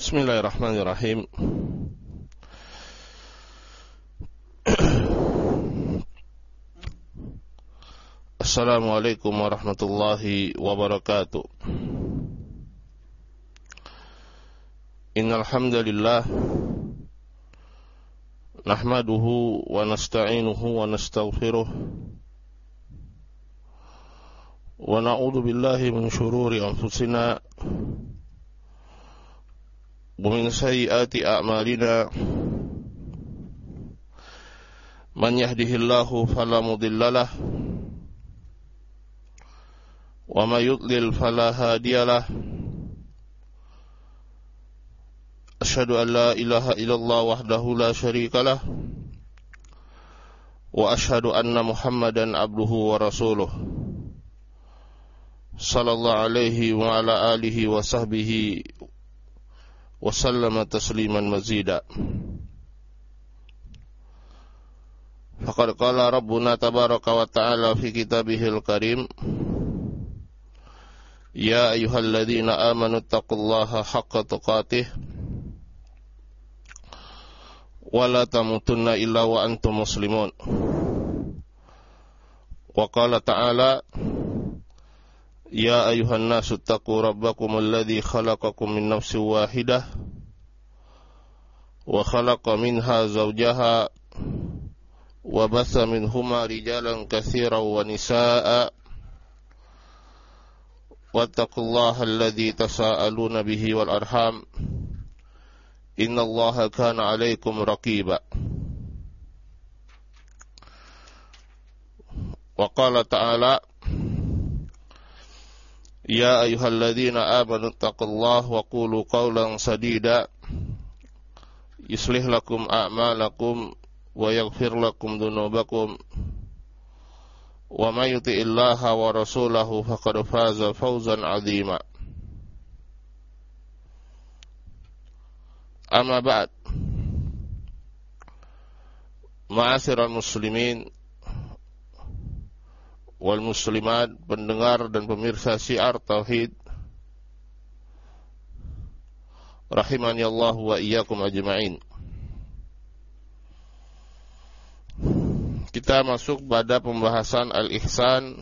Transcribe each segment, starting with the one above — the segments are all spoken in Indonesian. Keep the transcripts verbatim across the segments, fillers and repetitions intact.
Bismillahirrahmanirrahim. Assalamualaikum warahmatullahi wabarakatuh. Innal hamdalillah nahmaduhu wa nasta'inuhu wa nastaghfiruh wa na'udzu billahi min shururi anfusina wa min sayyiati a'malina. Man yahdihillahu fala mudilla lahu wa may yudlil fala hadiya lahu. Asyhadu an la ilaha illallah wahdahu la syarika lahu wa asyhadu anna Muhammadan abduhu wa rasuluh. Sallallahu alaihi wa ala alihi wa sahbihi wa sallama tasliman mazida. Faqad qala Rabbuna tabaraka wa ta'ala fi kitabihil karim, ya ayyuhalladzina amanu taqullaha haqqa tuqatih wa la tamutunna illa wa antum muslimun. Wa qala ta'ala, ya ayuhan nasu taqu rabbakum alladhi khalaqakum min nafsin wahidah wa khalaqa minha zawjaha wa batha minhuma rijalan katsiran wa nisaa'a wattaqullaha alladhi tasaaluna bihi wal arham innallaha kana 'alaikum raqiba. Wa qala ta'ala, ya ayyuhalladzina amanu taqullaha wa qulu qawlan sadida yuslih lakum a'malakum wa yaghfir lakum dhunubakum wa may yuti'illaha wa rasulahu faqad faza fawzan 'azima. Amma ba'd. Ma'asyiral muslimin wal muslimat, pendengar dan pemirsa Syiar Tauhid, rahimani Allah wa iyyakum ajma'in. Kita masuk pada pembahasan al-ihsan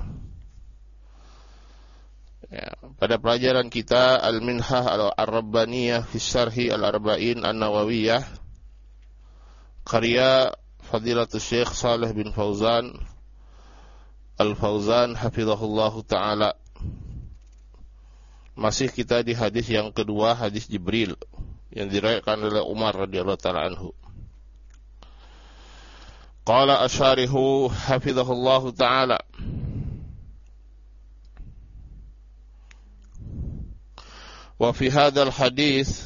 ya, pada pelajaran kita Al-Minhah Al-Rabbaniyah fi Syarhi Al-Arba'in An-Nawawiyah, karya Fadilatul Syekh Shalih bin Fauzan Al-Fauzan hafizahullahu ta'ala. Masih kita di hadis yang kedua, hadis Jibril yang diriwayatkan oleh Umar radhiyallahu ta'ala anhu. Qala asyarihu hafizahullahu ta'ala, wa fi hadzal hadis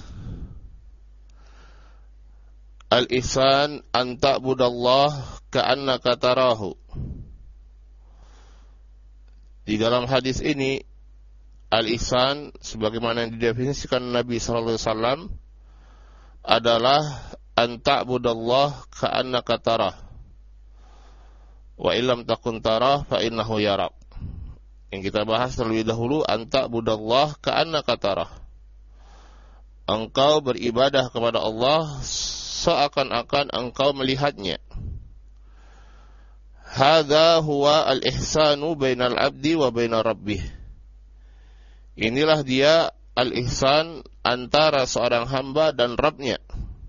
al-ihsan an ta'budallaha ka'annaka tarahu. Di dalam hadis ini, al-ihsan sebagaimana yang didefinisikan Nabi sallallahu alaihi wasallam adalah an ta'budallaha ka'annaka tarah wa illam takun tarah fa innahu yarak. Yang kita bahas terlebih dahulu, an ta'budallaha ka'annaka tarah. Engkau beribadah kepada Allah seakan-akan engkau melihatnya. Hadza huwa al-ihsanu bainal abdi wa bainar rabbih. Inilah dia al-ihsan antara seorang hamba dan Rabbnya.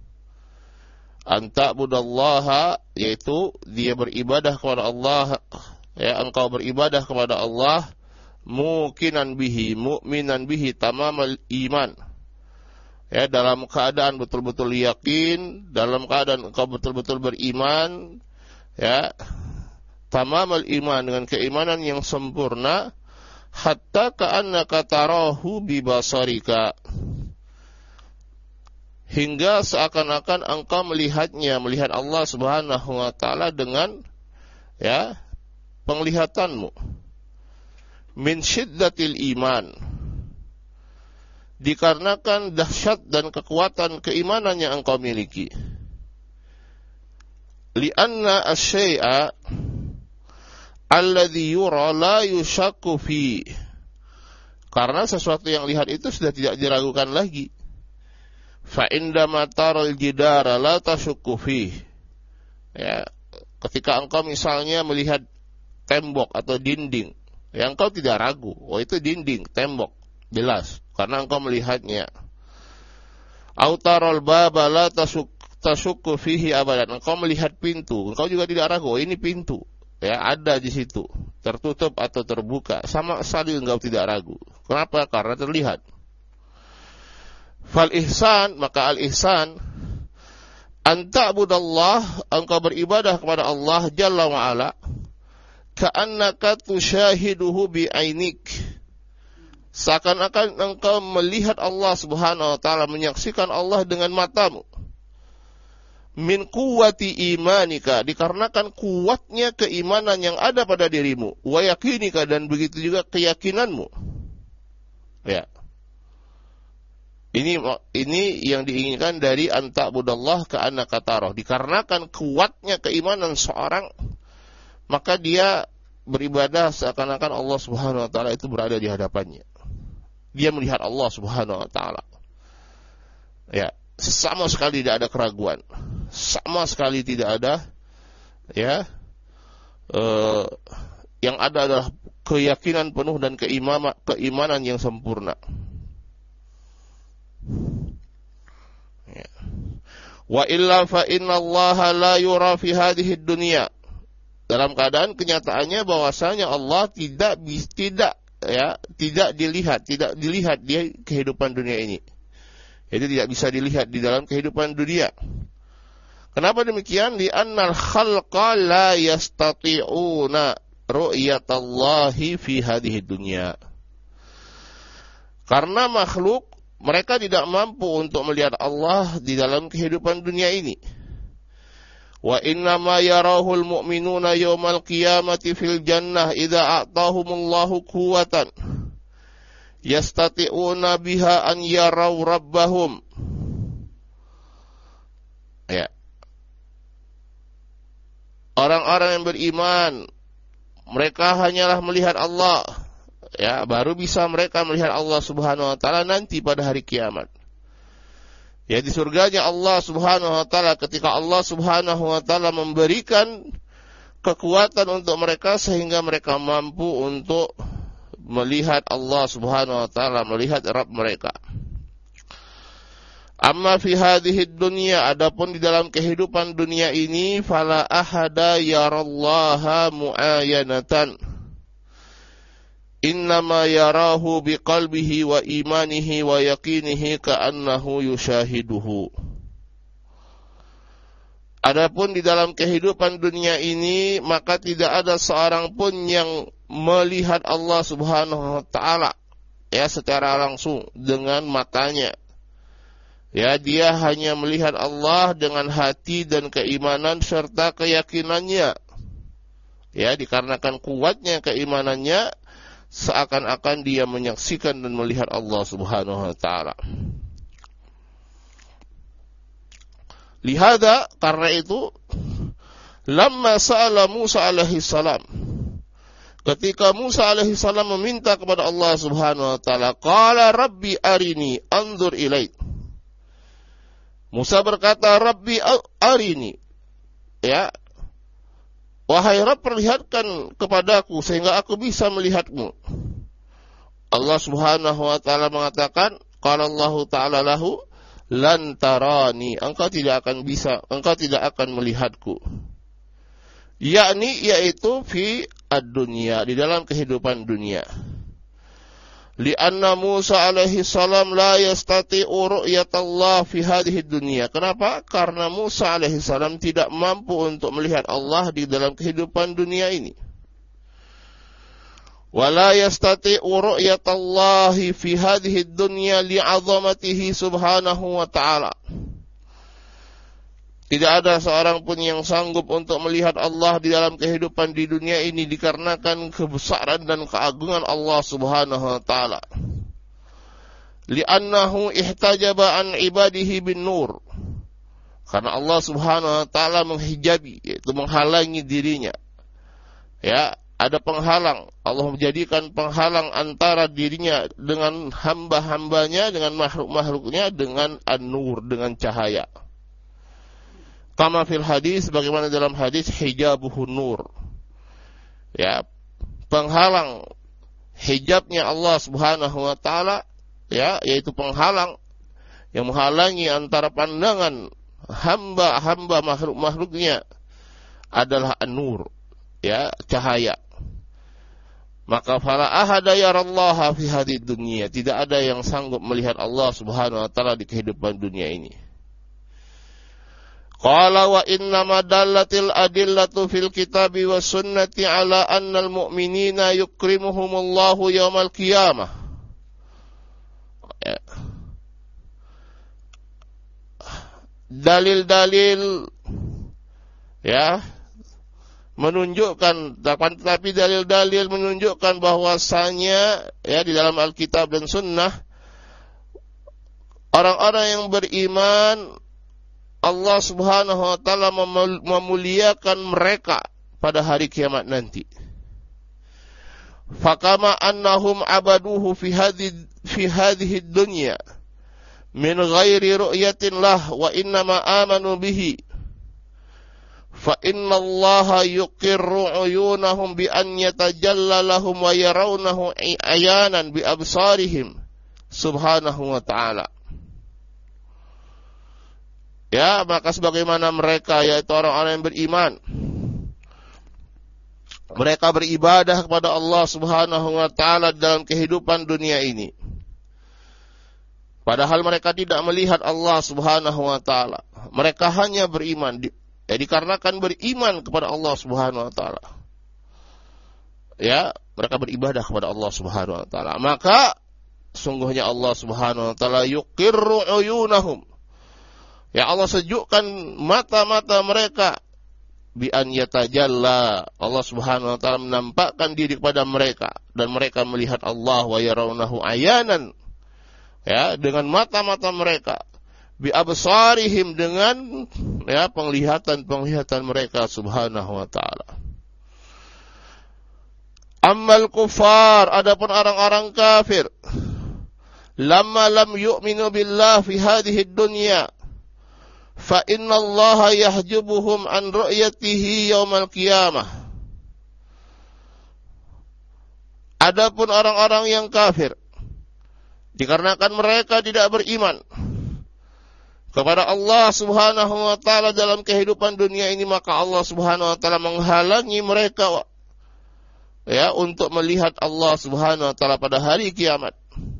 Anta budallaha, yaitu dia beribadah kepada Allah, ya, engkau beribadah kepada Allah muqinan bihi, mu'minan bihi, tamamal iman. Ya, dalam keadaan betul-betul yakin, dalam keadaan engkau betul-betul beriman, ya, tamamal iman, dengan keimanan yang sempurna, hatta ka'annaka tarahu bi basarika, hingga seakan-akan engkau melihatnya, melihat Allah Subhanahu wa taala dengan ya penglihatanmu. Min syiddatil iman, dikarenakan dahsyat dan kekuatan keimanan yang engkau miliki. Lianna asy-syai'a alladhi yura la yushakku fi, karena sesuatu yang lihat itu sudah tidak diragukan lagi. fa indama taral jidara la tashukku fih. Ya, ketika engkau misalnya melihat tembok atau dinding, ya engkau tidak ragu, oh itu dinding, tembok, jelas karena engkau melihatnya. Au taral baba la tasuk tashukku fihi abadan. Engkau melihat pintu, engkau juga tidak ragu, oh ini pintu. Ya, ada di situ, tertutup atau terbuka, sama sekali engkau tidak ragu. Kenapa? Karena terlihat. Fal ihsan, maka al ihsan anta budallah, engkau beribadah kepada Allah Jalla wa Ala, ka'annaka tusyahiduhu bi'ainik, seakan-akan engkau melihat Allah Subhanahu wa taala, menyaksikan Allah dengan matamu. Min quwwati imanika, dikarenakan kuatnya keimanan yang ada pada dirimu, wa yakinika, dan begitu juga keyakinanmu. Ya. Ini ini yang diinginkan dari anta budallah ka'annaka tarahu. Dikarenakan kuatnya keimanan seorang, maka dia beribadah seakan-akan Allah Subhanahu wa taala itu berada di hadapannya. Dia melihat Allah Subhanahu wa taala. Ya, sama sekali tidak ada keraguan. Sama sekali tidak ada ya eh, yang ada adalah keyakinan penuh dan keimanan keimanan yang sempurna. Ya. Wa illa fa inna Allah la yura fi hadhihi dunya. Dalam keadaan kenyataannya bahwasanya Allah tidak tidak ya, tidak dilihat, tidak dilihat di kehidupan dunia ini. Jadi tidak bisa dilihat di dalam kehidupan dunia. Kenapa demikian? Li annal khalqa la yastati'una ru'yatallahi fi hadhihi dunya. Karena makhluk mereka tidak mampu untuk melihat Allah di dalam kehidupan dunia ini. Wa innama yarahul mu'minuna yawmal qiyamati fil jannah idza a'tahumullahu quwwatan yastati'una biha an yaraw rabbahum. Ya. Orang-orang yang beriman, mereka hanyalah melihat Allah. Ya, baru bisa mereka melihat Allah Subhanahu wa taala nanti pada hari kiamat. Ya, di surganya Allah Subhanahu wa taala, ketika Allah Subhanahu wa taala memberikan kekuatan untuk mereka sehingga mereka mampu untuk melihat Allah Subhanahu wa taala, melihat Rabb mereka. Amma fi hadhihi dunya, adapun di dalam kehidupan dunia ini, fala ahada yarallaha mu'ayanatan. Innama yarahu biqalbihi wa imanihi wa yaqinihi ka'annahu yushahiduhu. Adapun di dalam kehidupan dunia ini, maka tidak ada seorang pun yang melihat Allah Subhanahu wa taala ya secara langsung dengan matanya. Ya, dia hanya melihat Allah dengan hati dan keimanan serta keyakinannya. Ya, dikarenakan kuatnya keimanannya, seakan-akan dia menyaksikan dan melihat Allah Subhanahu wa taala. Lihada, karena itu, lamma sa'ala Musa alaihi salam, ketika Musa alaihi salam meminta kepada Allah Subhanahu wa taala, qala rabbi arini anzur ilaik. Musa berkata, Rabbi arini, ya, wahai Rabb, perlihatkan kepadaku sehingga aku bisa melihatmu. Allah Subhanahu wa taala mengatakan, qala Allah taala lahu lan tarani, engkau tidak akan bisa, engkau tidak akan melihatku. Yakni yaitu fi ad-dunya, di dalam kehidupan dunia. Lianna Musa alaihi salam la yastati'u ru'yatallah fi hadhihi dunya. Kenapa? Karena Musa alaihi salam tidak mampu untuk melihat Allah di dalam kehidupan dunia ini. Wa la yastati'u ru'yatallahi fi hadhihi dunya li'azamatihi subhanahu wa ta'ala. Tidak ada seorang pun yang sanggup untuk melihat Allah di dalam kehidupan di dunia ini dikarenakan kebesaran dan keagungan Allah Subhanahu wa taala. Li'annahu ihtajaba an ibadihi bin nur. Karena Allah Subhanahu wa taala menghijabi, yaitu menghalangi dirinya. Ya, ada penghalang. Allah menjadikan penghalang antara dirinya dengan hamba-hambanya, dengan makhluk-makhluknya, dengan an-nur, dengan cahaya. Kama fil hadis, bagaimana dalam hadis, hijabuhun nur. Ya, penghalang, hijabnya Allah Subhanahu wa taala, ya, yaitu penghalang yang menghalangi antara pandangan hamba-hamba makhluk-makhluknya adalah an-nur, ya, cahaya. Maka fala ahada yarallaha fi hadhihi dunya, tidak ada yang sanggup melihat Allah Subhanahu wa taala di kehidupan dunia ini. Qala wa inna ma dallatil adillatu fil kitabi was sunnati ala anna al mu'minina yukrimuhumullahu yaumal qiyamah. Ya. Dalil-dalil, ya, menunjukkan, tapi dalil-dalil menunjukkan bahwasanya, ya, di dalam Alkitab dan Sunnah, orang-orang yang beriman, Allah Subhanahu wa taala memuliakan mereka pada hari kiamat nanti. Fakama annahum abaduhu fi hadhihi fi hadhihi dunya min ghairi ru'yatin lah wa innama amanu bihi. Fa inna Allah yuqirru uyunahum bi an yatajalla lahum wa yarawnahu ayanan bi absarihim subhanahu wa ta'ala. Ya, maka sebagaimana mereka, yaitu orang-orang yang beriman, mereka beribadah kepada Allah Subhanahu wa ta'ala dalam kehidupan dunia ini, padahal mereka tidak melihat Allah Subhanahu wa ta'ala. Mereka hanya beriman, ya, dikarenakan beriman kepada Allah Subhanahu wa ta'ala, ya, mereka beribadah kepada Allah Subhanahu wa ta'ala, maka sungguhnya Allah Subhanahu wa ta'ala yuqirru uyunahum, ya, Allah sejukkan mata-mata mereka, bi an yatajalla, Allah Subhanahu wa ta'ala menampakkan diri kepada mereka, dan mereka melihat Allah, wa yarawnahu ayanan, ya, dengan mata-mata mereka, bi absarihim, dengan, ya, penglihatan-penglihatan mereka Subhanahu wa ta'ala. Ammal kufar, adapun orang-orang kafir, lamma lam yu'minu billah fi hadhihi dunya, fa inna Allah yahjubuhum an ru'yatihi yaumal qiyamah. Adapun orang-orang yang kafir, dikarenakan mereka tidak beriman kepada Allah Subhanahu wa ta'ala dalam kehidupan dunia ini, maka Allah Subhanahu wa ta'ala menghalangi mereka, ya, untuk melihat Allah Subhanahu wa ta'ala pada hari kiamat.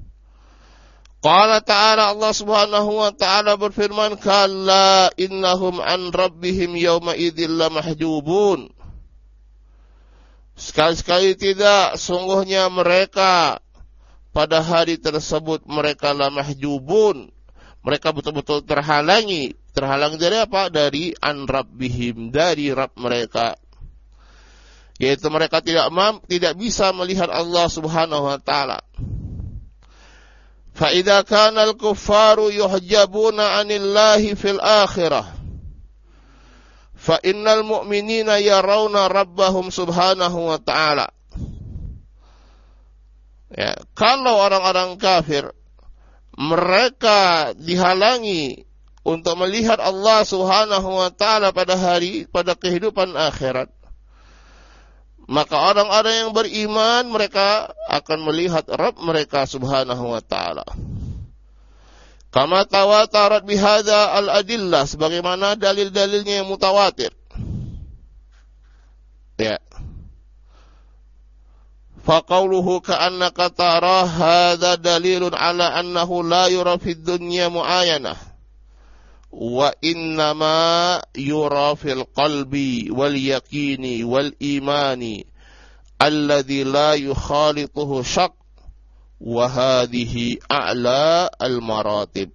Qala ta'ala, Allah Subhanahu wa ta'ala berfirman, kalla innahum an rabbihim yawma idzil lamahjubun. Sekali-sekali tidak, sungguhnya mereka pada hari tersebut mereka lamahjubun. Mereka betul-betul terhalangi. Terhalang dari apa? Dari an rabbihim, dari Rabb mereka. Yaitu mereka tidak mampu, tidak bisa melihat Allah Subhanahu wa ta'ala. فَإِذَا كَانَ الْكُفَّارُ يُحْجَبُونَ عَنِ اللَّهِ فِي الْآخِرَةِ فَإِنَّ الْمُؤْمِنِينَ يَرَوْنَ رَبَّهُمْ سُبْحَانَهُ وَتَعَالَى. Ya, kalau orang-orang kafir mereka dihalangi untuk melihat Allah Subhanahu wa ta'ala pada hari, pada kehidupan akhirat, maka orang-orang yang beriman mereka akan melihat Rabb mereka Subhanahu wa ta'ala. Kama tawatarat bihadza al-adillah, sebagaimana dalil-dalilnya yang mutawatir. Ya. Fa qawluhu ka'annaka tara hadza dalilun ala annahu la yura fid dunya mu'ayanah. Wa innama yura fil qalbi wal yaqini wal imani alladhi la yukhalituhu syak wa hadhihi a'la al maratib.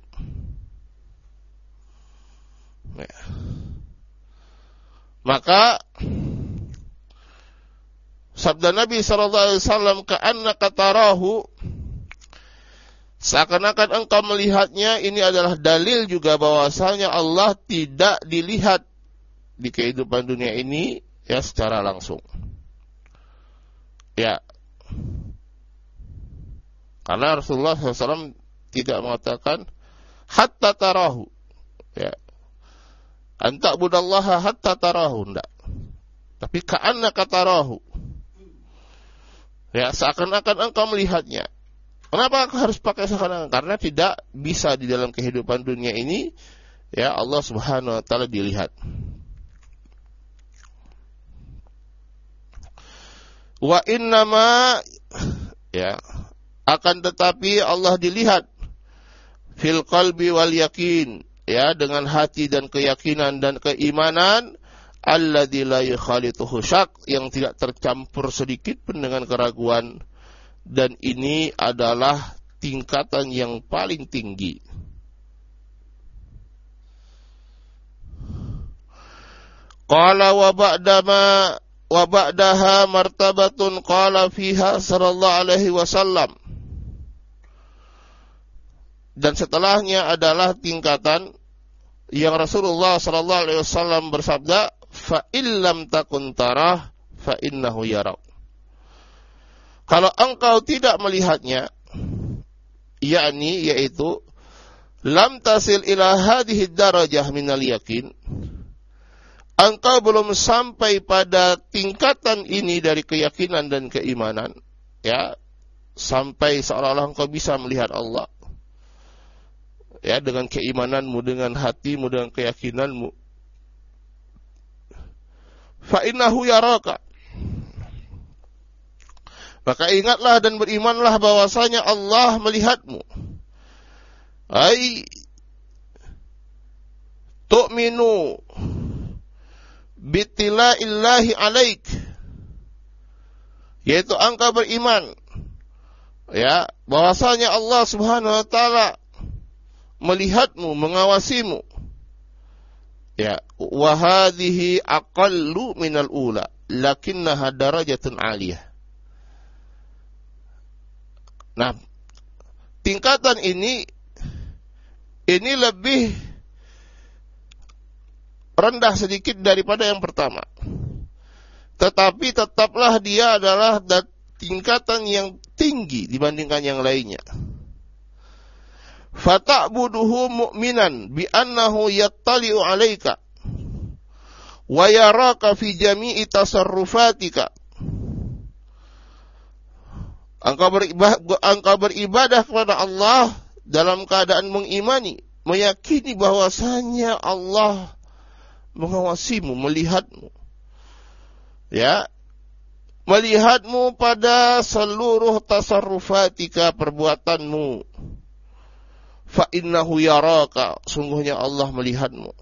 Maka sabda Nabi sallallahu alaihi wasallam, ka'annaka tarahu, seakan-akan engkau melihatnya, ini adalah dalil juga bahwasanya Allah tidak dilihat di kehidupan dunia ini, ya, secara langsung. Ya. Karena Rasulullah shallallahu alaihi wasallam tidak mengatakan hatta tarahu. Ya. Anta budallaha hatta tarahu, enggak. Tapi ka'annaka tarahu. Ya, seakan-akan engkau melihatnya. Kenapa harus pakai seakan-akan? Karena tidak bisa di dalam kehidupan dunia ini ya Allah Subhanahu wa taala dilihat. Wa innama ya akan tetapi Allah dilihat fil qalbi wal yakin, ya, dengan hati dan keyakinan dan keimanan, alladzi la yukhalituhu syak, yang tidak tercampur sedikit pun dengan keraguan, dan ini adalah tingkatan yang paling tinggi. Qala wa ba'dama wa ba'daha martabatun qala fiha sallallahu alaihi wasallam. Dan setelahnya adalah tingkatan yang Rasulullah sallallahu alaihi wasallam bersabda, fa illam takun tarah fa innahu yarak. Kalau engkau tidak melihatnya, yakni yaitu lam tasil ila hadhihi darajah minal yakin, engkau belum sampai pada tingkatan ini dari keyakinan dan keimanan, ya, sampai seolah-olah engkau bisa melihat Allah, ya, dengan keimananmu, dengan hatimu, dengan keyakinanmu. Fa innahu yaraka. Maka ingatlah dan berimanlah bahwasanya Allah melihatmu. Ai tu'minu bittila'illahi alaik, yaitu engkau beriman, ya, bahwasanya Allah Subhanahu wa taala melihatmu, mengawasimu. Ya, wa hadhihi aqallu minal ula lakinnaha darajatun 'aliyah. Nah, tingkatan ini ini lebih rendah sedikit daripada yang pertama. Tetapi tetaplah dia adalah tingkatan yang tinggi dibandingkan yang lainnya. Fata'buduhu mu'minan bi annahu yattali'u 'alaika wa yaraka fi jami'i tasarrufatika. Engkau beribadah, engkau beribadah kepada Allah dalam keadaan mengimani, meyakini bahwasanya Allah mengawasimu, melihatmu. Ya, melihatmu pada seluruh tasarrufatika, perbuatanmu. Fa innahu yaraka, sungguhnya Allah melihatmu.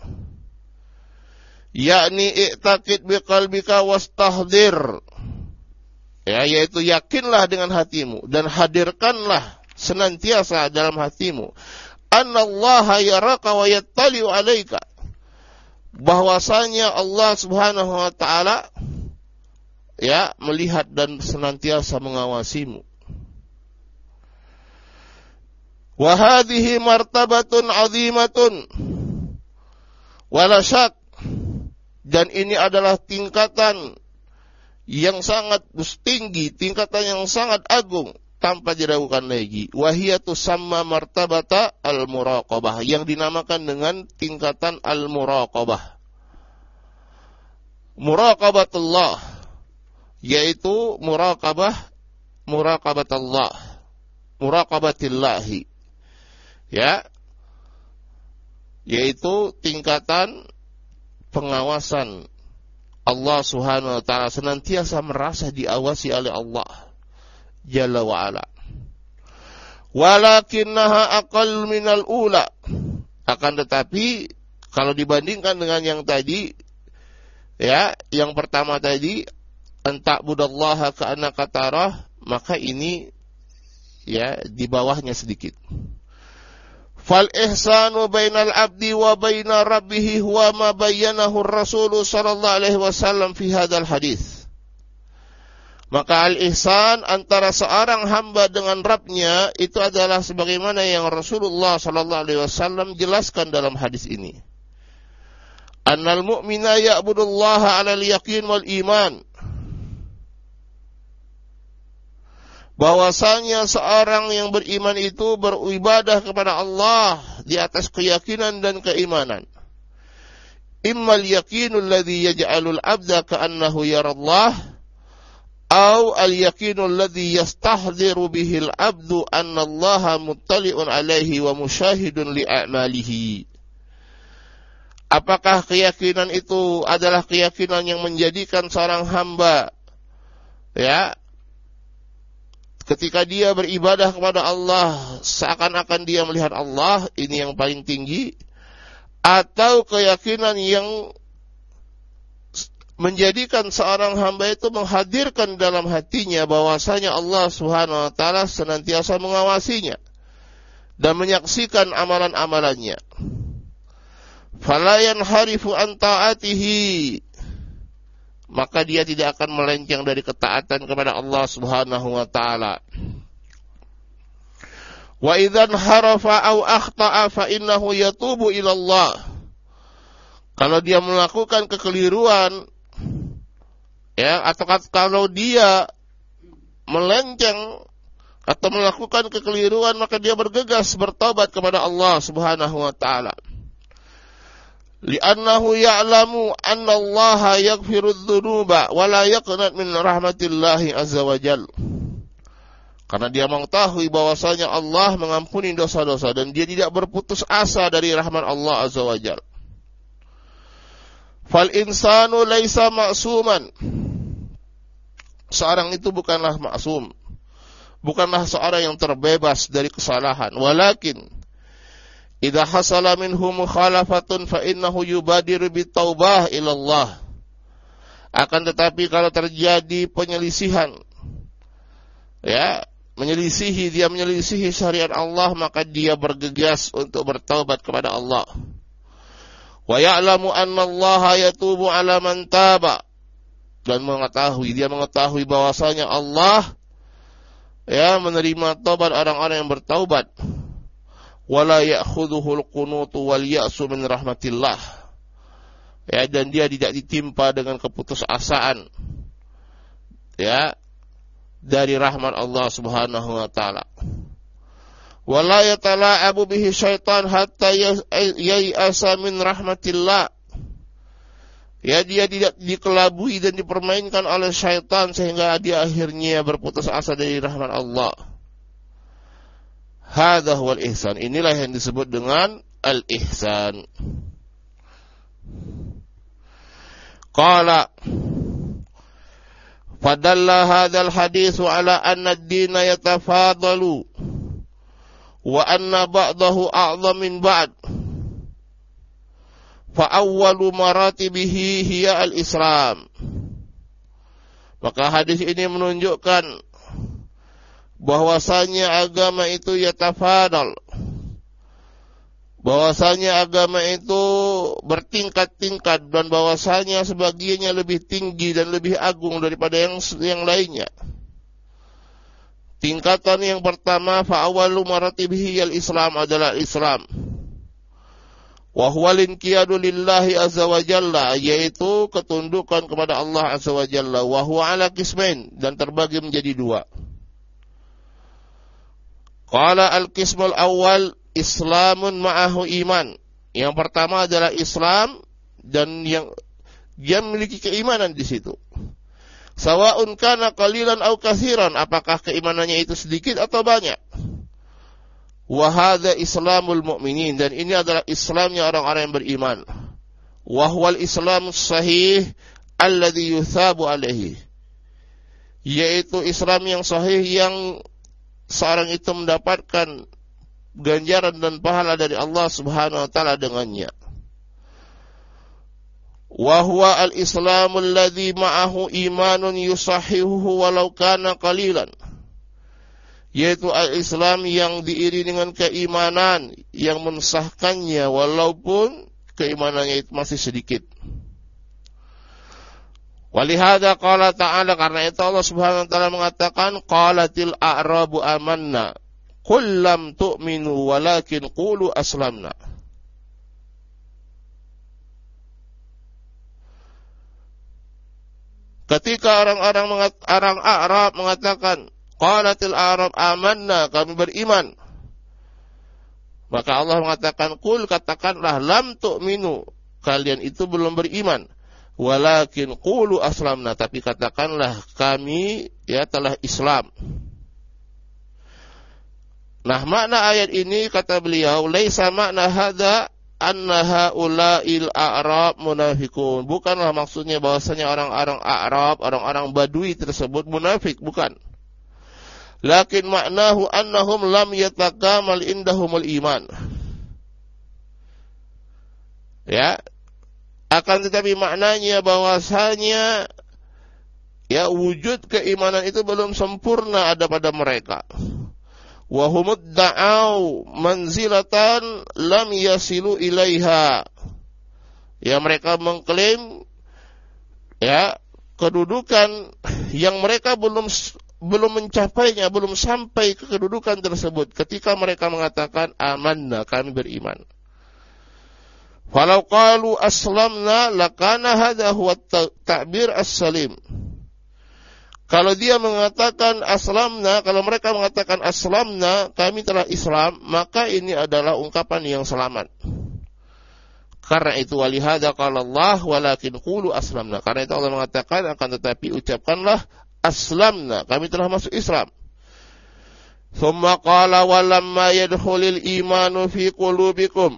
Yakni i'taqid biqalbika wastahdir. Ya, yaitu yakinlah dengan hatimu dan hadirkanlah senantiasa dalam hatimu annallaha yaraka wa yattali'u 'alaika, bahwasanya Allah Subhanahu wa taala, ya, melihat dan senantiasa mengawasimu. Wa hadhihi martabatun 'azimatun wala syak, dan ini adalah tingkatan yang sangat tinggi, tingkatan yang sangat agung, tanpa diragukan lagi. Wahiyatu sama martabata al-muraqabah, yang dinamakan dengan tingkatan al-muraqabah. Muraqabatullah, yaitu muraqabah, muraqabatullah, muraqabatillahi, ya, yaitu tingkatan pengawasan Allah Subhanahu wa taala, senantiasa merasa diawasi oleh Allah Jalla wa ala. Walakinnaha aqall minal ula, akan tetapi kalau dibandingkan dengan yang tadi, ya, yang pertama tadi anta'budallaha ka'annaka tarah, maka ini, ya, di bawahnya sedikit. Fal ihsanu bainal abdi wa baina rabbih huwa ma bayyanahu ar-rasul sallallahu alaihi wasallam fi hadzal hadis. Maka al-ihsan antara seorang hamba dengan Rabbnya itu adalah sebagaimana yang Rasulullah sallallahu alaihi wasallam jelaskan dalam hadis ini. Annal mu'mina ya'budullaha 'alal yaqin wal iman. bahwasanya seorang yang beriman itu beribadah kepada Allah di atas keyakinan dan keimanan. Immal yakinul ladzi yaj'alul abda ka'annahu yarallah, aw al yakinul ladzi yastahdhiru bihil abdu annallaha muttali'un alaihi wa musyahidun li a'malihi. Apakah keyakinan itu adalah keyakinan yang menjadikan seorang hamba, ya, ketika dia beribadah kepada Allah seakan-akan dia melihat Allah, ini yang paling tinggi, atau keyakinan yang menjadikan seorang hamba itu menghadirkan dalam hatinya bahwasanya Allah Subhanahu wa taala senantiasa mengawasinya dan menyaksikan amalan-amalannya. Fala yanharifu an ta'atihi, maka dia tidak akan melenceng dari ketaatan kepada Allah Subhanahu wa taala. Wa idzan harafa aw akhta'a fa innahu yatubu ila Allah. Kalau dia melakukan kekeliruan, ya, atau kalau dia melenceng atau melakukan kekeliruan, maka dia bergegas bertobat kepada Allah Subhanahu wa taala. Li'annahu ya'lamu anna Allah yaghfiru dzunuba wa la yaqnat min rahmatillahi azza wa jalla. Karena dia mengetahui bahwasanya Allah mengampuni dosa-dosa dan dia tidak berputus asa dari rahmat Allah azza wa jalla. Fal insanu laisa ma'suman. Seorang itu bukanlah maksum, bukanlah seorang yang terbebas dari kesalahan. Walakin idza hasala minhu mukhalafatun fa innahu yubadiru bitaubah ila Allah. Akan tetapi kalau terjadi penyelisihan, ya, menyelisihi, dia menyelisihi syariat Allah, maka dia bergegas untuk bertaubat kepada Allah. Wa ya'lamu anna Allah yatubu ala man taba, dan mengetahui, dia mengetahui bahwasanya Allah, ya, menerima taubat orang-orang yang bertaubat. Wala ya'khudhuhul qunutu wal ya'su min rahmatillah, ya, dan dia tidak ditimpa dengan keputusasaan, ya, dari rahmat Allah Subhanahu wa taala. Wala yatala'abu bihi syaitan hatta yai'asa min rahmatillah, ya, dia tidak dikelabui dan dipermainkan oleh syaitan sehingga dia akhirnya berputus asa dari rahmat Allah. Hadza huwal ihsan. Inilah yang disebut dengan al-ihsan. Qala fadalla hadzal hadits ala anna ad-din yatafadalu wa anna ba'dahu a'zam min ba'd. Fa awwalu maratibihi hiya al-islam. Maka hadis ini menunjukkan bahwasanya agama itu yatafadal, bahwasanya agama itu bertingkat-tingkat, dan bahwasanya sebagiannya lebih tinggi dan lebih agung daripada yang yang lainnya. Tingkatan yang pertama, fa awwalu maratibihi al-islam, adalah Islam. Wa huwa al-inqiyadu lillahi azza wa jalla, yaitu ketundukan kepada Allah azza wa jalla. Wa huwa ala qismain, dan terbagi menjadi dua. Qala al-qismul awal islamun ma'ahu iman. Yang pertama adalah Islam dan yang dia memiliki keimanan di situ. Sawa'un kana qalilan aw katsiran, apakah keimanannya itu sedikit atau banyak. Wa hadza islamul mu'minin, dan ini adalah Islamnya orang-orang yang beriman. Wa huwal islamus sahih alladzi yuthabu alaihi, yaitu Islam yang sahih yang seorang itu mendapatkan ganjaran dan pahala dari Allah Subhanahu wa taala dengannya. Wa huwa al-islamul ladzi ma'ahu imanun yusahhihuhu walau kana qalilan, yaitu al-Islam yang diiringi dengan keimanan yang mensahkannya walaupun keimanannya itu masih sedikit. Walihada qala ta'ala, karena itu Allah Subhanahu wa taala mengatakan qalatil a'rabu amanna qul lam tu'minu walakin qulu aslamna. Ketika orang-orang mengat, orang Arab mengatakan Qalatil Arab amanna, kami beriman. Maka Allah mengatakan, qul, katakanlah, lam tu'minu, kalian itu belum beriman. Walakin qulu aslamna, tapi katakanlah kami ya telah Islam. Nah, makna ayat ini kata beliau, laisa makna hadza anna haula'il a'rab munafiqun. Bukanlah maksudnya bahwasanya orang-orang Arab, orang-orang Badui tersebut munafik, bukan. Lakin maknahu annahum lam yatakamal indahumul iman. Ya, akan tetapi maknanya bahwasanya ya wujud keimanan itu belum sempurna ada pada mereka. Wa humud da'au manzilatan lam yasilu ilaiha. Ya, mereka mengklaim ya kedudukan yang mereka belum belum mencapainya, belum sampai ke kedudukan tersebut ketika mereka mengatakan amanna, kami beriman. Falau qalu aslamna lakana hadha huwa ta'bir as-salim. Kalau dia mengatakan aslamna, kalau mereka mengatakan aslamna, kami telah Islam, maka ini adalah ungkapan yang selamat. Karena itu walihada qala Allah walakin qulu aslamna. Karena itu Allah mengatakan akan tetapi ucapkanlah aslamna, kami telah masuk Islam. Thumma qala walamma yadkhulul imanu fi qulubikum.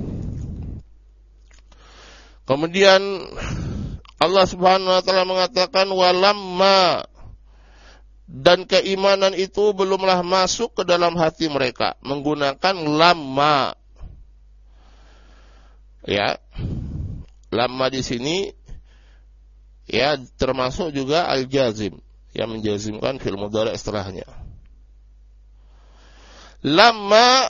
Kemudian Allah Subhanahu wa taala mengatakan walamma, dan keimanan itu belumlah masuk ke dalam hati mereka, menggunakan lamma. Ya. Lamma di sini ya termasuk juga al-jazim, yang menjazimkan fi'il mudhari' setelahnya. Lamma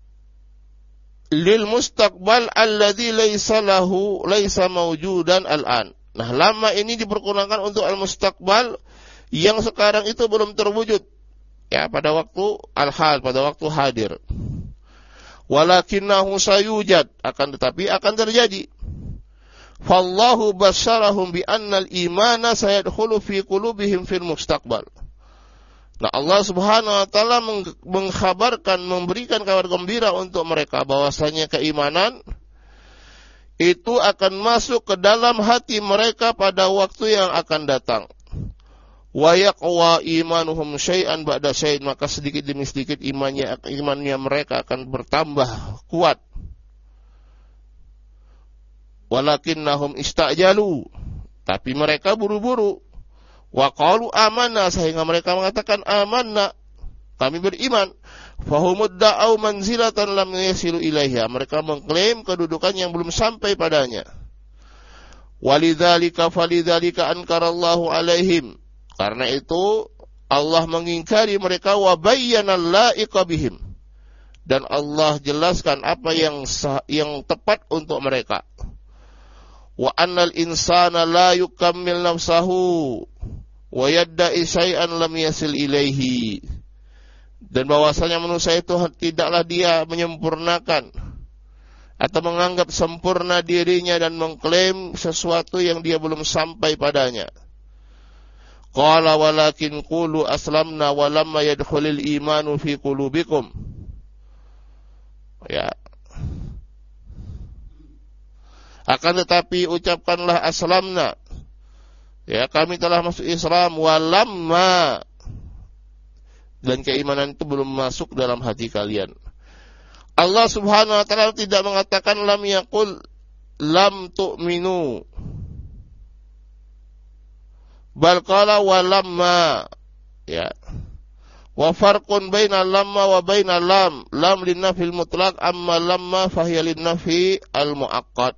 lil mustaqbal alladhi laysa lahu laysa mawjudan al-an. Nah, lamma ini dipergunakan untuk al-mustaqbal yang sekarang itu belum terwujud ya pada waktu al-hal, pada waktu hadir. Walakinnahu sayujad, akan tetapi akan terjadi. Fallahu basyarahum bi annal imana sayadkhulu fi qulubihim fil mustaqbal. Nah, Allah Subhanahu wa taala mengkhabarkan, memberikan kabar gembira untuk mereka bahwasanya keimanan itu akan masuk ke dalam hati mereka pada waktu yang akan datang. Wa yaqwa imanuhum syai'an ba'da syai'in, maka sedikit demi sedikit imannya imannya mereka akan bertambah kuat. Walakinnahum istajalu, tapi mereka buru-buru. Wa qalu amanna, sehingga mereka mengatakan amanna, kami beriman. Fahumud da'au manzilatan lam yasilu ilaiha, mereka mengklaim kedudukan yang belum sampai padanya. Walidzalika falidzalika ankarallahu alaihim, karena itu Allah mengingkari mereka, wa bayyana la'iqa bihim, dan Allah jelaskan apa yang sah, yang tepat untuk mereka. Wa annal insana la yukammil nafsahu wa yadda'i syai'an lam yasil ilaihi, dan bahwasanya manusia itu tidaklah dia menyempurnakan atau menganggap sempurna dirinya dan mengklaim sesuatu yang dia belum sampai padanya. Qala walakin qulu aslamna walamma yadkhulul imanu fi qulubikum. Ya. Akan tetapi ucapkanlah aslamna, ya kami telah masuk Islam, walamma, dan keimanan itu belum masuk dalam hati kalian. Allah Subhanahu wa taala tidak mengatakan lam yaqul lam tu'minu, bal qala walamma, ya. Wa farqun baina lamma wa baina lam, lam linnafil mutlaq, amma lamma fahiya linnafi al-muaqqad.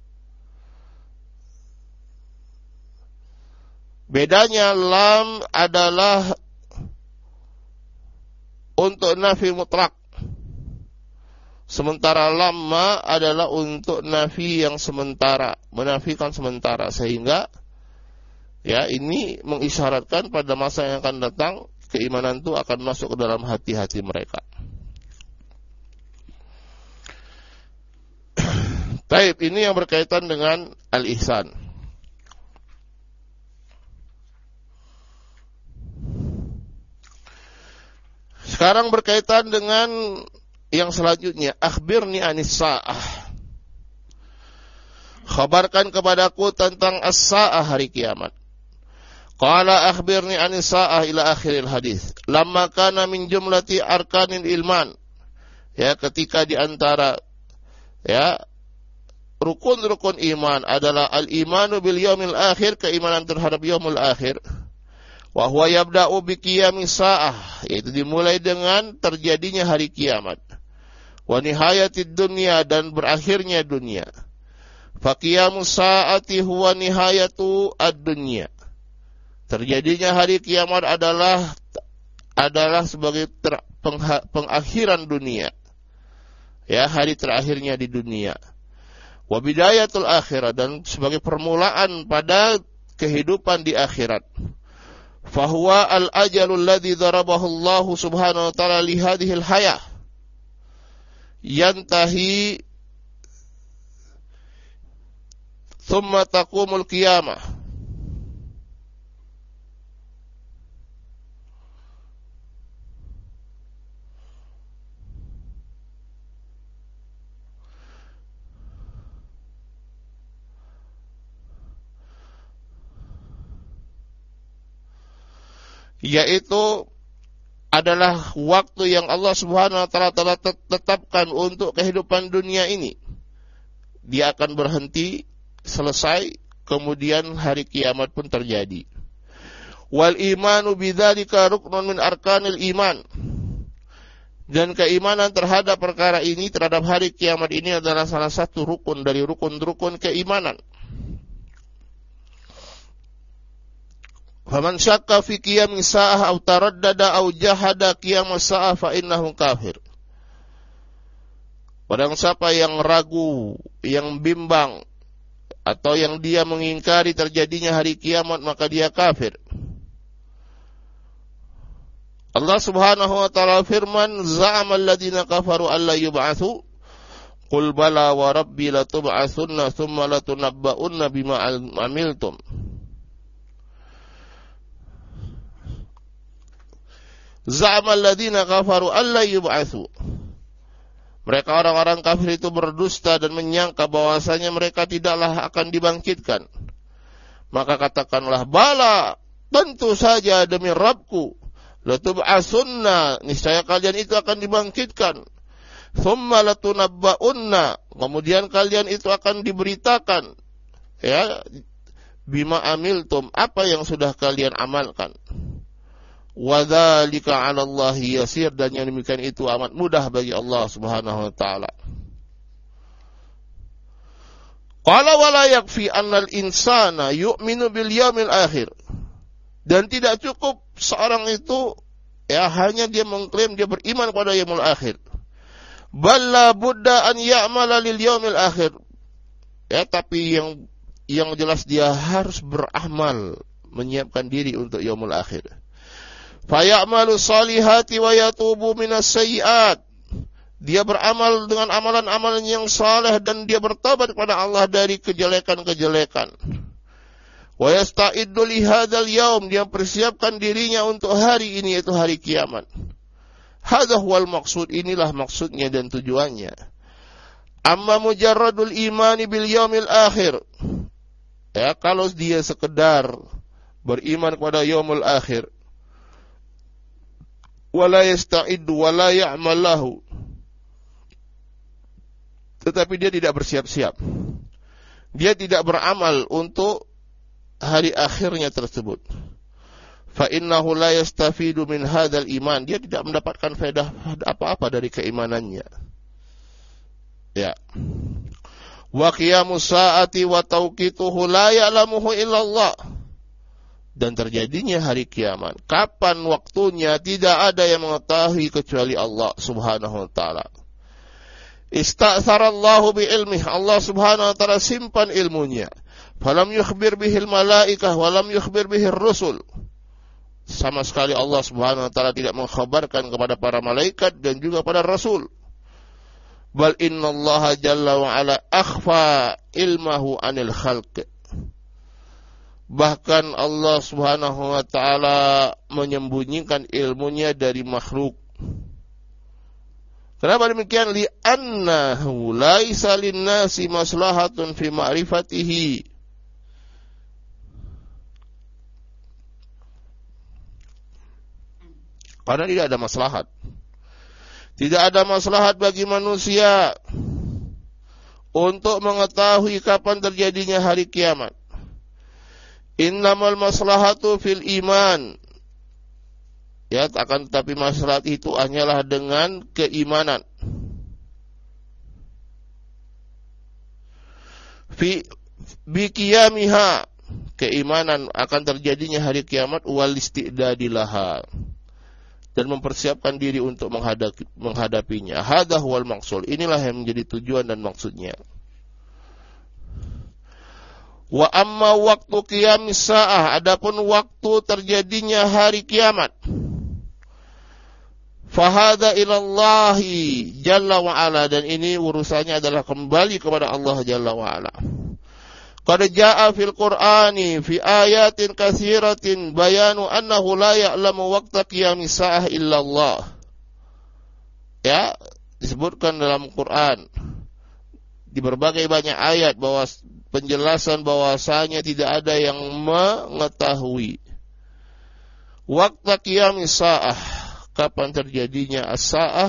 Bedanya lam adalah untuk nafi mutlak, sementara lamma adalah untuk nafi yang sementara, menafikan sementara, sehingga ya ini mengisyaratkan pada masa yang akan datang keimanan itu akan masuk ke dalam hati-hati mereka. Taib, ini yang berkaitan dengan al-ihsan. Sekarang berkaitan dengan yang selanjutnya, akhbirni anis sa'ah. Khabarkan kepadaku tentang as-sa'ah, hari kiamat. Qala akhbirni anis sa'ah ila akhiril hadis. Lamma kana min jumlati arkanil ilman. Ya, ketika di antara ya rukun-rukun iman adalah al-imanu bil yaumil akhir, keimanan terhadap yaumul akhir. Wa huwa yabda'u bi qiyamis sa'ah, yaitu dimulai dengan terjadinya hari kiamat. Wa nihayatid dunya, dan berakhirnya dunia. Fa qiyamus sa'ati huwa nihayatu ad-dunya. Terjadinya hari kiamat adalah adalah sebagai ter, pengha, pengakhiran dunia. Ya, hari terakhirnya di dunia. Wa bidayatul akhirah, dan sebagai permulaan pada kehidupan di akhirat. Fahuwa al-ajalul ladzi darabahu Allah subhanahu wa ta'ala li hadhil hayah. Yantahi thumma taqumul qiyamah. Yaitu adalah waktu yang Allah Subhanahu wa ta'ala telah tetapkan untuk kehidupan dunia ini. Dia akan berhenti, selesai, kemudian hari kiamat pun terjadi. Wal imanu bidzalika ruknun min arkanil iman. Dan keimanan terhadap perkara ini, terhadap hari kiamat ini adalah salah satu rukun dari rukun-rukun keimanan. Faman syakka fi qiyamis sa'ah aw taraddada aw jahada qiyamas sa'ah fa innahu kafir. Barang siapa yang ragu, yang bimbang, atau yang dia mengingkari terjadinya hari kiamat, maka dia kafir. Allah Subhanahu wa ta'ala firman, za'ama alladhina kafaru alla yub'atsu qul bala wa rabbi latub'atsunna thumma latunabba'unna bima amiltum. Za'ama alladhina kafaru alla yub'atsu. Mereka orang-orang kafir itu berdusta dan menyangka bahwasanya mereka tidaklah akan dibangkitkan. Maka katakanlah, bala, tentu saja demi Rabbku, latub'atsunna, niscaya kalian itu akan dibangkitkan. Thumma latunabba'unna, kemudian kalian itu akan diberitakan, ya, bima amiltum, apa yang sudah kalian amalkan. Wa dzalika 'ala Allahi yasir, dan yang demikian itu amat mudah bagi Allah Subhanahu wa taala. Qala wa la yakfi anna al-insana yu'minu bil yaumil akhir. Dan tidak cukup seorang itu ya hanya dia mengklaim dia beriman pada yaumul akhir. Bal la budda an ya'mala lil yaumil akhir. Ya, tapi yang yang jelas dia harus beramal, menyiapkan diri untuk yaumul akhir. Fayamalu salihati wa yatubu minas sayyiat. Dia beramal dengan amalan-amalan yang saleh dan dia bertobat kepada Allah dari kejelekan-kejelekan. Wa yasta'iddu li hadzal yaum, dia persiapkan dirinya untuk hari ini, yaitu hari kiamat. Hadza huwal maqsud, inilah maksudnya dan tujuannya. Amma mujarradul imani bil yaumil akhir. Ya, kalau dia sekedar beriman kepada yaumul akhir, wala yasta'iddu wala ya'mal lahu, tetapi dia tidak bersiap-siap, dia tidak beramal untuk hari akhirnya tersebut, fa innahu la yastafidu min hadzal iman, dia tidak mendapatkan faedah apa-apa dari keimanannya. Ya. Wa qiyamus saati wa tauqituhu la ya'lamuhu illallah. Dan terjadinya hari kiamat, kapan waktunya tidak ada yang mengetahui kecuali Allah Subhanahu wa taala. Ista'tsarallahu bi ilmih, Allah Subhanahu wa taala simpan ilmunya. Falam yukhbir bihil malaikah wa lam yukhbir bihir rusul. Sama sekali Allah Subhanahu wa taala tidak mengkhabarkan kepada para malaikat dan juga pada rasul. Bal innallaha jalla wa ala akhfa ilmahu anil khalq. Bahkan Allah Subhanahu wa ta'ala menyembunyikan ilmunya dari makhluk. Kenapa demikian? Li'annahu laisa linnasi maslahatun fi ma'rifatihi. Karena tidak ada maslahat. Tidak ada maslahat bagi manusia untuk mengetahui kapan terjadinya hari kiamat. Innamal maslahatu fil iman. Ya, akan tetapi maslahat itu hanyalah dengan keimanan. Fi biqiyamiha, keimanan akan terjadinya hari kiamat, wal istidadilaha, dan mempersiapkan diri untuk menghadapi, menghadapinya. Hadza huwal maqsud. Inilah yang menjadi tujuan dan maksudnya. Wa amma waktu qiyamis saah, adapun waktu terjadinya hari kiamat, fahada ilallahi jalla wa ala, dan ini urusannya adalah kembali kepada Allah jalla wa ala. Qad jaa fil Qur'ani fi ayatin katsiratin bayanu annahu la ya'lamu waqta qiyamis saah illallah. Ya, disebutkan dalam Quran di berbagai banyak ayat bahwa penjelasan bahwasanya tidak ada yang mengetahui waqta qiyamis saah, kapan terjadinya as-saah,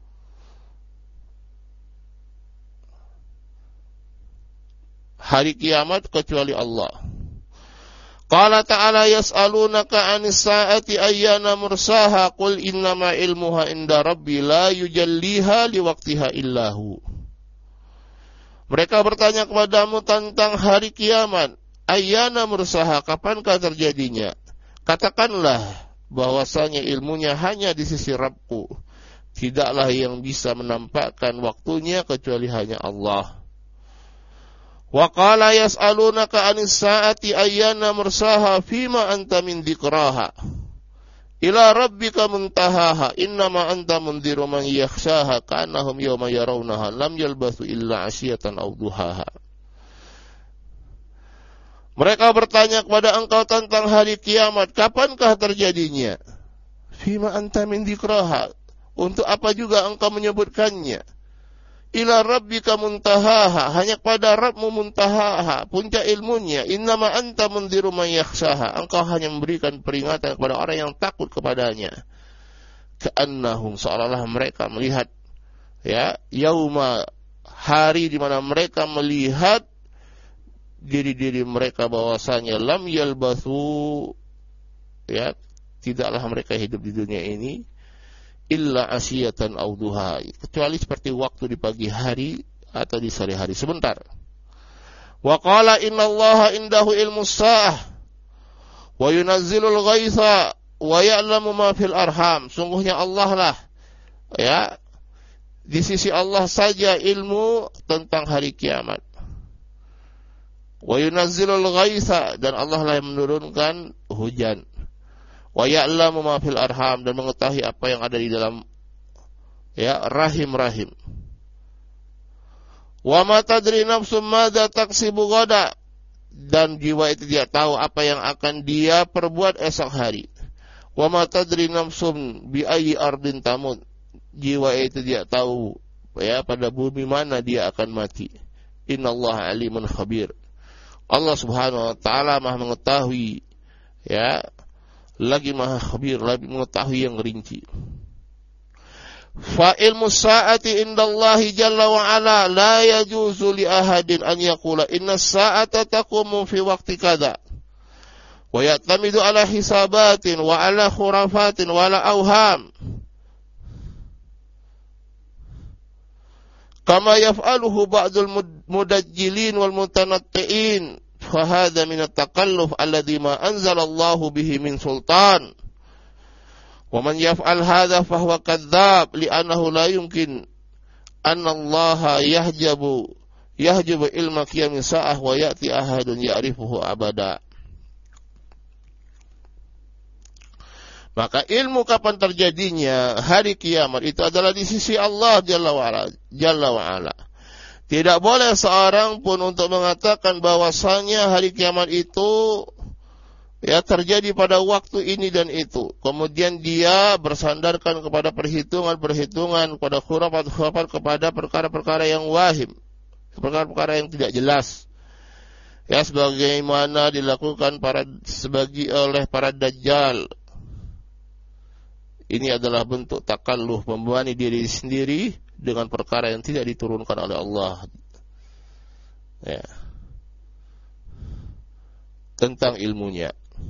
hari kiamat, kecuali Allah. Qala ta'ala yas'alunaka 'anis sa'ati ayyana mursaha qul innama ilmuha inda rabbi la yujalliha liwaqtiha illahu. Mereka bertanya kepadamu tentang hari kiamat, ayyana mursaha, kapankah terjadinya? Katakanlah bahwasanya ilmunya hanya di sisi Rabbku. Tidaklah yang bisa menampakkan waktunya kecuali hanya Allah. Wa qala yas'alunaka 'anis sa'ati ayyana mursaha fima anta min dzikraha ila rabbika muntahaha innama anta mundhiru man yakhshaha ka'annahum yawma yarawnaha lam yalbathu illa 'ashiyatan aw duhaha. Mereka bertanya kepada engkau tentang hari kiamat, kapankah terjadinya? Fima anta min dzikraha, untuk apa juga engkau menyebutkannya? Ila rabbika muntahaha, hanya kepada Rabbmu muntahaha, puncak ilmunya. Innama anta mundhiru man yakhshaha, engkau hanya memberikan peringatan kepada orang yang takut kepadanya. Ka'annahum, seolah-olah mereka melihat, ya, yauma, hari di mana mereka melihat diri-diri mereka bahwasanya lam yalbathu, ya, tidaklah mereka hidup di dunia ini illa asyiyatan aw duha, kecuali seperti waktu di pagi hari atau di sore hari sebentar. Wa qala innallaha indahu ilmus saah wa yunazzilul ghaitha wa ya'lamu ma fil arham. Sungguhnya Allah lah, ya, di sisi Allah saja ilmu tentang hari kiamat. Wa yunazzilul ghaitha, dan Allah lah yang menurunkan hujan. Wa ya'lamu ma fil arham, dan mengetahui apa yang ada di dalam, ya, rahim-rahim. Wa ma tadri nafsum madza taksibu ghada, dan jiwa itu tidak tahu apa yang akan dia perbuat esok hari. Wa ma tadri nafsum bi ayyi ardin tamut, jiwa itu tidak tahu, ya, pada bumi mana dia akan mati. Innallaha alimun khabir. Allah Subhanahu wa taala Maha mengetahui, ya, lagi Maha khabir, lagi mengetahui yang rinci. Fa ilmu sa'ati indallahi jalla wa ala la yajuzu li ahadin an yaqula inna sa'ata taqumu fi waqti kadza wa ya'tamidu ala hisabatin wa ala khurafatin wa ala awham kama yaf'aluhu ba'dul mudajjilin wal mutanatti'in. Fahada min at-takalluf alladhi ma anzalallahu bihi min sultan. Wa man yaf'al hadha fahuwa kadzdzab li'annahu la yumkin anna Allah yahjabu yahjabu ilma qiyamis sa'ah wa ya'ti ahadun ya'rifuhu abada. Maka ilmu kapan terjadinya hari kiamat itu adalah di sisi Allah Jalla wa'ala. Jalla wa'ala. Tidak boleh seorang pun untuk mengatakan bahwasanya hari kiamat itu, ya terjadi pada waktu ini dan itu. Kemudian dia bersandarkan kepada perhitungan-perhitungan, kepada khurafat-khurafat, kepada perkara-perkara yang wahim, perkara-perkara yang tidak jelas. Ya, sebagaimana dilakukan para sebagi oleh para dajjal. Ini adalah bentuk takalluh, membebani diri sendiri dengan perkara yang tidak diturunkan oleh Allah. Ya. Tentang ilmunya.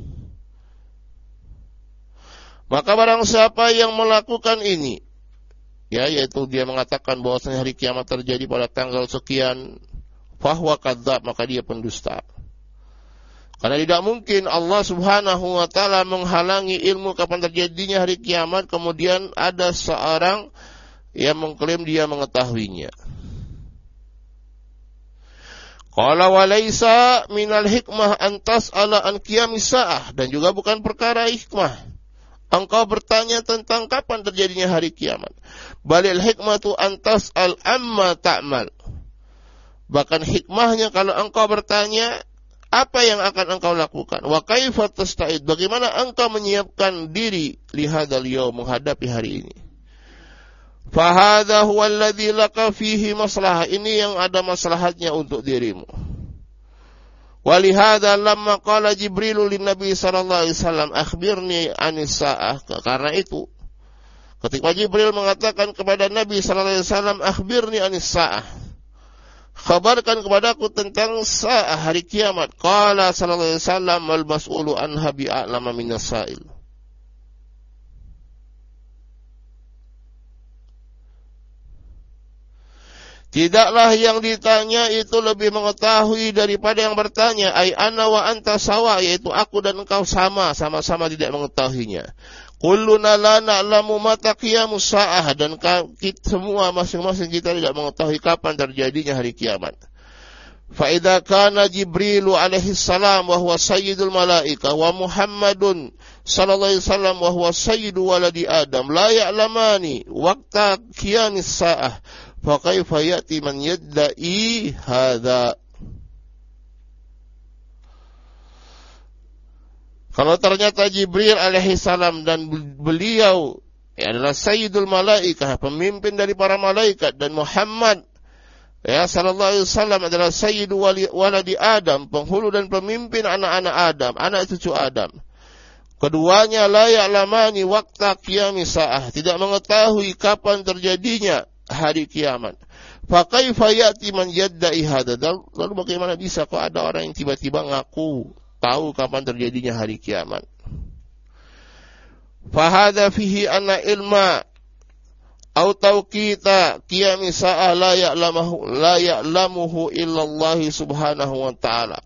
Maka barang siapa yang melakukan ini, ya, yaitu dia mengatakan bahwasanya hari kiamat terjadi pada tanggal sekian, fahuwa kadzdzab, maka dia pendusta. Karena tidak mungkin Allah Subhanahu wa taala menghalangi ilmu kapan terjadinya hari kiamat, kemudian ada seorang yang mengklaim dia mengetahuinya. Qala wa laisa minal hikmah an tas'ala an qiyamis saah, dan juga bukan perkara hikmah engkau bertanya tentang kapan terjadinya hari kiamat. Balil hikmatu an tas'al amma ta'mal. Bahkan hikmahnya kalau engkau bertanya apa yang akan engkau lakukan. Wa kaifa tasta'id, bagaimana engkau menyiapkan diri li hadzal yaum, menghadapi hari ini. Fa hadza huwa alladzi laka fihi maslahah, ini yang ada maslahatnya untuk dirimu. Walihada lamma qala Jibril lin Nabi sallallahu alaihi wasallam akhbirni anis saah, karena itu ketika Jibril mengatakan kepada Nabi sallallahu alaihi wasallam akhbirni anis saah, khabarkan kepadaku tentang saah, hari kiamat, qala sallallahu alaihi wasallam al mas'ulu anha bi'alama minas sa'il. Tidaklah yang ditanya itu lebih mengetahui daripada yang bertanya. Ai ana wa anta sawa, yaitu aku dan engkau sama, sama-sama tidak mengetahuinya. Kulluna la na'lamu mata qiyamus saah, dan kita semua masing-masing kita tidak mengetahui kapan terjadinya hari kiamat. Fa idza kana Jibrilu alaihi salam wa huwa sayyidul malaika wa Muhammadun sallallahu alaihi wasallam wa huwa sayyidu waladi Adam la ya'lamani waqta qiyamis saah, fa kaifa ya'ti man yadda'i hadza. Kalau ternyata Jibril alaihi salam dan beliau ya, adalah sayyidul malaikah, pemimpin dari para malaikat, dan Muhammad ya sallallahu alaihi wasallam adalah sayyidu waladi Adam, penghulu dan pemimpin anak-anak Adam, anak cucu Adam. Keduanya la ya'lamani waqta qiyamis saah, tidak mengetahui kapan terjadinya hari kiamat. Fa kaifa ya'ti man yadda'i hadza, lalu bagaimana bisa kok ada orang yang tiba-tiba ngaku tahu kapan terjadinya hari kiamat. Fa hadza fihi anna ilma au tauqita qiyamis saah la ya'lamuhu la ya'lamuhu illallah subhanahu wa ta'ala.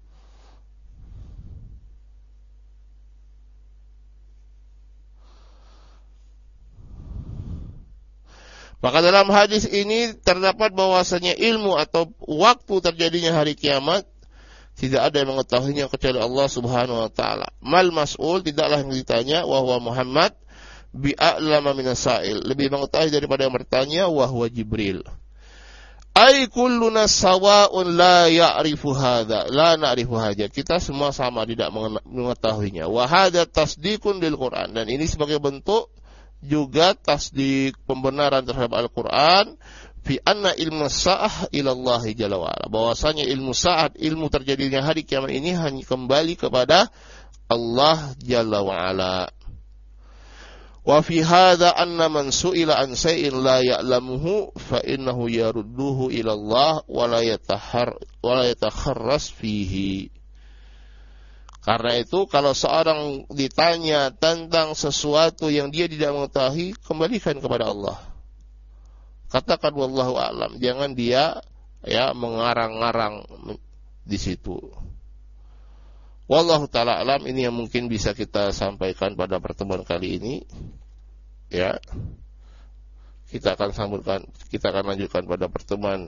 Maka dalam hadis ini terdapat bahwasanya ilmu atau waktu terjadinya hari kiamat tidak ada yang mengetahuinya kecuali Allah Subhanahu wa taala. Mal mas'ul, tidaklah yang ditanya, wa huwa Muhammad bi'a'lama minas sa'il, lebih mengetahui daripada yang bertanya, wa huwa Jibril. Ai kulluna sawa'un la ya'rifu hadza, la na'rifu hadza. Kita semua sama tidak mengetahuinya. Wa hadza tasdiqun lil Qur'an, dan ini sebagai bentuk juga tasdik, pembenaran terhadap Al-Quran, fi anna ilmu sa'ah ilallahi jalla wa'ala, bahwasanya ilmu sa'at, ilmu terjadinya hari kiamat ini hanya kembali kepada Allah jalla wa'ala. Wa fi hadza anna man su'ila an shay'in la ya'lamuhu fa innahu yarudduhu ilallah wa la yatahar wa la yatakharras fihi. Karena itu kalau seorang ditanya tentang sesuatu yang dia tidak mengetahui, kembalikan kepada Allah. Katakan wallahu a'lam, jangan dia ya mengarang-ngarang di situ. Wallahu taala alam, ini yang mungkin bisa kita sampaikan pada pertemuan kali ini. Ya. Kita akan sambutkan, kita akan lanjutkan pada pertemuan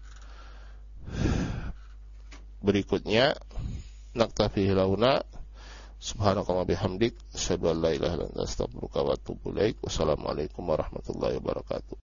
berikutnya. Naktafi launa subhanakallah bihamdik asyhadu an la ilaha illa anta astaghfiruka wa atubu ilaik. Wassalamualaikum warahmatullahi wabarakatuh.